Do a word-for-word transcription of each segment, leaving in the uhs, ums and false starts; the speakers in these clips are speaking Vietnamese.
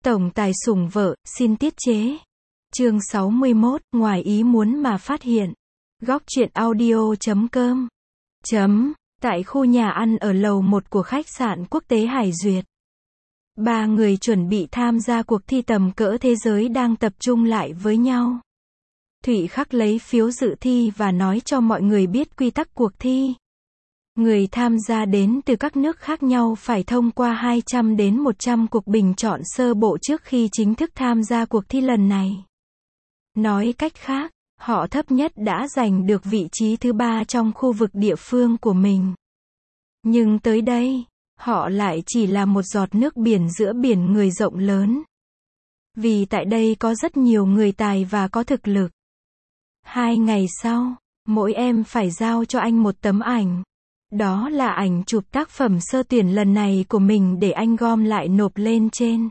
Tổng tài sủng vợ, xin tiết chế. Chương sáu mươi mốt, ngoài ý muốn mà phát hiện. Góc truyện audio chấm com. Chấm. Tại khu nhà ăn ở lầu một của khách sạn quốc tế Hải Duyệt. Ba người chuẩn bị tham gia cuộc thi tầm cỡ thế giới đang tập trung lại với nhau. Thụy Khắc lấy phiếu dự thi và nói cho mọi người biết quy tắc cuộc thi. Người tham gia đến từ các nước khác nhau phải thông qua hai trăm đến một trăm cuộc bình chọn sơ bộ trước khi chính thức tham gia cuộc thi lần này. Nói cách khác, họ thấp nhất đã giành được vị trí thứ ba trong khu vực địa phương của mình. Nhưng tới đây, họ lại chỉ là một giọt nước biển giữa biển người rộng lớn. Vì tại đây có rất nhiều người tài và có thực lực. Hai ngày sau, mỗi em phải giao cho anh một tấm ảnh. Đó là ảnh chụp tác phẩm sơ tuyển lần này của mình để anh gom lại nộp lên trên.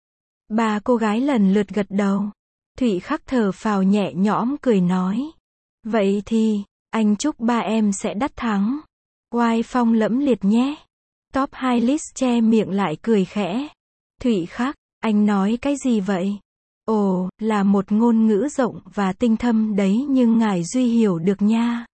Ba cô gái lần lượt gật đầu. Thụy Khắc thở phào nhẹ nhõm cười nói. Vậy thì, anh chúc ba em sẽ đắc thắng. Oai phong lẫm liệt nhé. Top hai list che miệng lại cười khẽ. Thụy Khắc, anh nói cái gì vậy? Ồ, là một ngôn ngữ rộng và tinh thâm đấy nhưng ngài Duy hiểu được nha.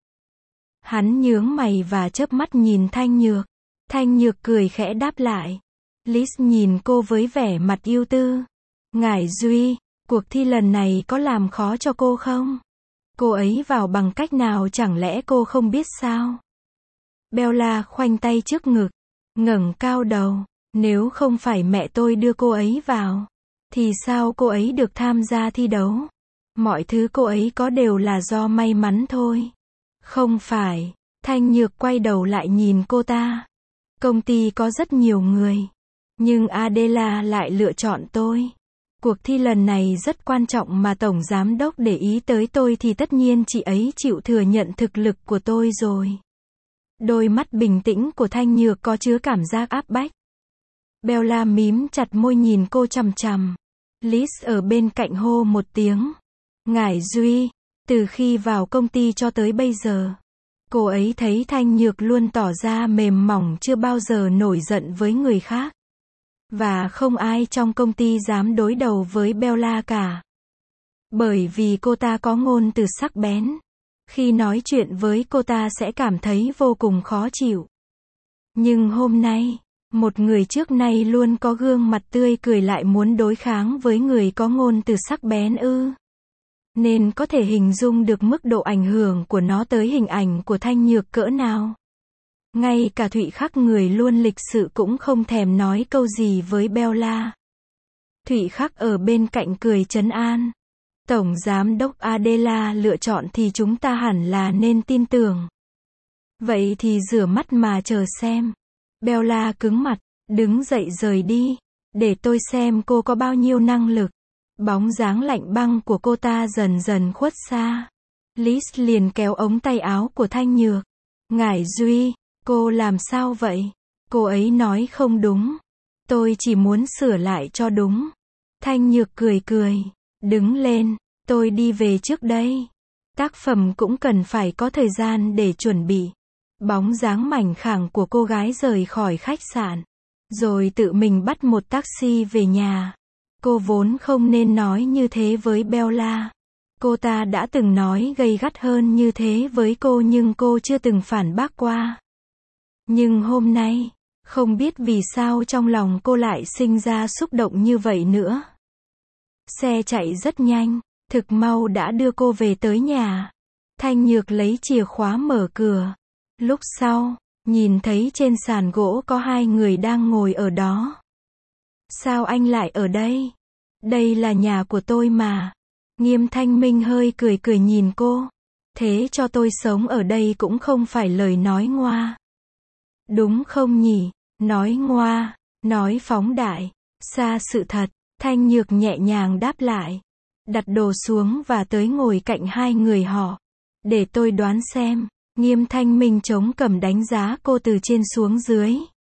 Hắn nhướng mày và chớp mắt nhìn Thanh Nhược. Thanh Nhược cười khẽ đáp lại. Liz nhìn cô với vẻ mặt ưu tư. Ngài Duy, cuộc thi lần này có làm khó cho cô không? Cô ấy vào bằng cách nào chẳng lẽ cô không biết sao? Bella khoanh tay trước ngực, ngẩng cao đầu. Nếu không phải mẹ tôi đưa cô ấy vào, thì sao cô ấy được tham gia thi đấu? Mọi thứ cô ấy có đều là do may mắn thôi. Không phải. Thanh Nhược quay đầu lại nhìn cô ta. Công ty có rất nhiều người. Nhưng Adela lại lựa chọn tôi. Cuộc thi lần này rất quan trọng mà Tổng Giám Đốc để ý tới tôi thì tất nhiên chị ấy chịu thừa nhận thực lực của tôi rồi. Đôi mắt bình tĩnh của Thanh Nhược có chứa cảm giác áp bách. Bella mím chặt môi nhìn cô chằm chằm. Liz ở bên cạnh hô một tiếng. Ngải Duy, từ khi vào công ty cho tới bây giờ, cô ấy thấy Thanh Nhược luôn tỏ ra mềm mỏng chưa bao giờ nổi giận với người khác. Và không ai trong công ty dám đối đầu với Bella cả. Bởi vì cô ta có ngôn từ sắc bén. Khi nói chuyện với cô ta sẽ cảm thấy vô cùng khó chịu. Nhưng hôm nay, một người trước nay luôn có gương mặt tươi cười lại muốn đối kháng với người có ngôn từ sắc bén ư. Nên có thể hình dung được mức độ ảnh hưởng của nó tới hình ảnh của Thanh Nhược cỡ nào. Ngay cả Thụy Khắc người luôn lịch sự cũng không thèm nói câu gì với Bella. Thụy Khắc ở bên cạnh cười trấn an. Tổng Giám Đốc Adela lựa chọn thì chúng ta hẳn là nên tin tưởng. Vậy thì rửa mắt mà chờ xem. Bella cứng mặt, đứng dậy rời đi. Để tôi xem cô có bao nhiêu năng lực. Bóng dáng lạnh băng của cô ta dần dần khuất xa. Liz liền kéo ống tay áo của Thanh Nhược. Ngải Duy, cô làm sao vậy? Cô ấy nói không đúng. Tôi chỉ muốn sửa lại cho đúng. Thanh Nhược cười cười. Đứng lên, tôi đi về trước đây. Tác phẩm cũng cần phải có thời gian để chuẩn bị. Bóng dáng mảnh khảnh của cô gái rời khỏi khách sạn. Rồi tự mình bắt một taxi về nhà. Cô vốn không nên nói như thế với Bella. Cô ta đã từng nói gay gắt hơn như thế với cô nhưng cô chưa từng phản bác qua. Nhưng hôm nay, không biết vì sao trong lòng cô lại sinh ra xúc động như vậy nữa. Xe chạy rất nhanh, thực mau đã đưa cô về tới nhà. Thanh Nhược lấy chìa khóa mở cửa. Lúc sau, nhìn thấy trên sàn gỗ có hai người đang ngồi ở đó. Sao anh lại ở đây? Đây là nhà của tôi mà. Nghiêm Thanh Minh hơi cười cười nhìn cô. Thế cho tôi sống ở đây cũng không phải lời nói ngoa. Đúng không nhỉ? Nói ngoa, nói phóng đại, xa sự thật. Thanh Nhược nhẹ nhàng đáp lại. Đặt đồ xuống và tới ngồi cạnh hai người họ. Để tôi đoán xem. Nghiêm Thanh Minh chống cằm đánh giá cô từ trên xuống dưới.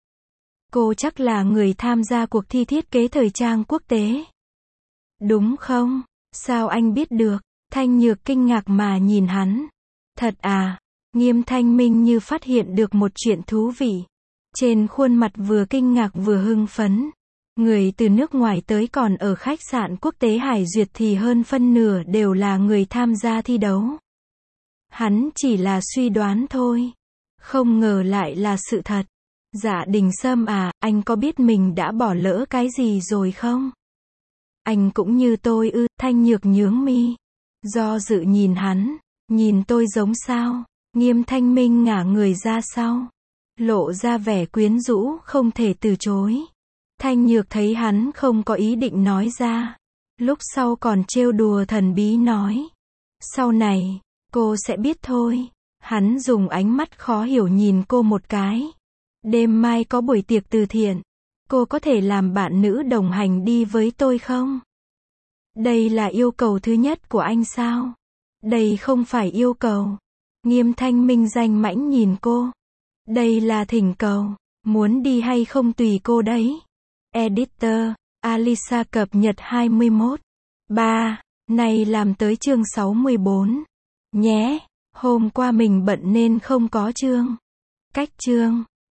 Cô chắc là người tham gia cuộc thi thiết kế thời trang quốc tế. Đúng không? Sao anh biết được? Thanh Nhược kinh ngạc mà nhìn hắn. Thật à? Nghiêm Thanh Minh như phát hiện được một chuyện thú vị. Trên khuôn mặt vừa kinh ngạc vừa hưng phấn. Người từ nước ngoài tới còn ở khách sạn quốc tế Hải Duyệt thì hơn phân nửa đều là người tham gia thi đấu. Hắn chỉ là suy đoán thôi. Không ngờ lại là sự thật. Dạ Đình Sâm à, anh có biết mình đã bỏ lỡ cái gì rồi không? Anh cũng như tôi ư, Thanh Nhược nhướng mi. Do dự nhìn hắn. Nhìn tôi giống sao? Nghiêm Thanh Minh ngả người ra sau. Lộ ra vẻ quyến rũ, không thể từ chối. Thanh Nhược thấy hắn không có ý định nói ra. Lúc sau còn trêu đùa thần bí nói. Sau này, cô sẽ biết thôi. Hắn dùng ánh mắt khó hiểu nhìn cô một cái. Đêm mai có buổi tiệc từ thiện. Cô có thể làm bạn nữ đồng hành đi với tôi không? Đây là yêu cầu thứ nhất của anh sao? Đây không phải yêu cầu. Nghiêm Thanh Minh danh mãnh nhìn cô. Đây là thỉnh cầu. Muốn đi hay không tùy cô đấy. Editor, Alisa cập nhật hai mươi mốt. ba. Này làm tới chương sáu mươi bốn. Nhé. Hôm qua mình bận nên không có chương. Cách chương.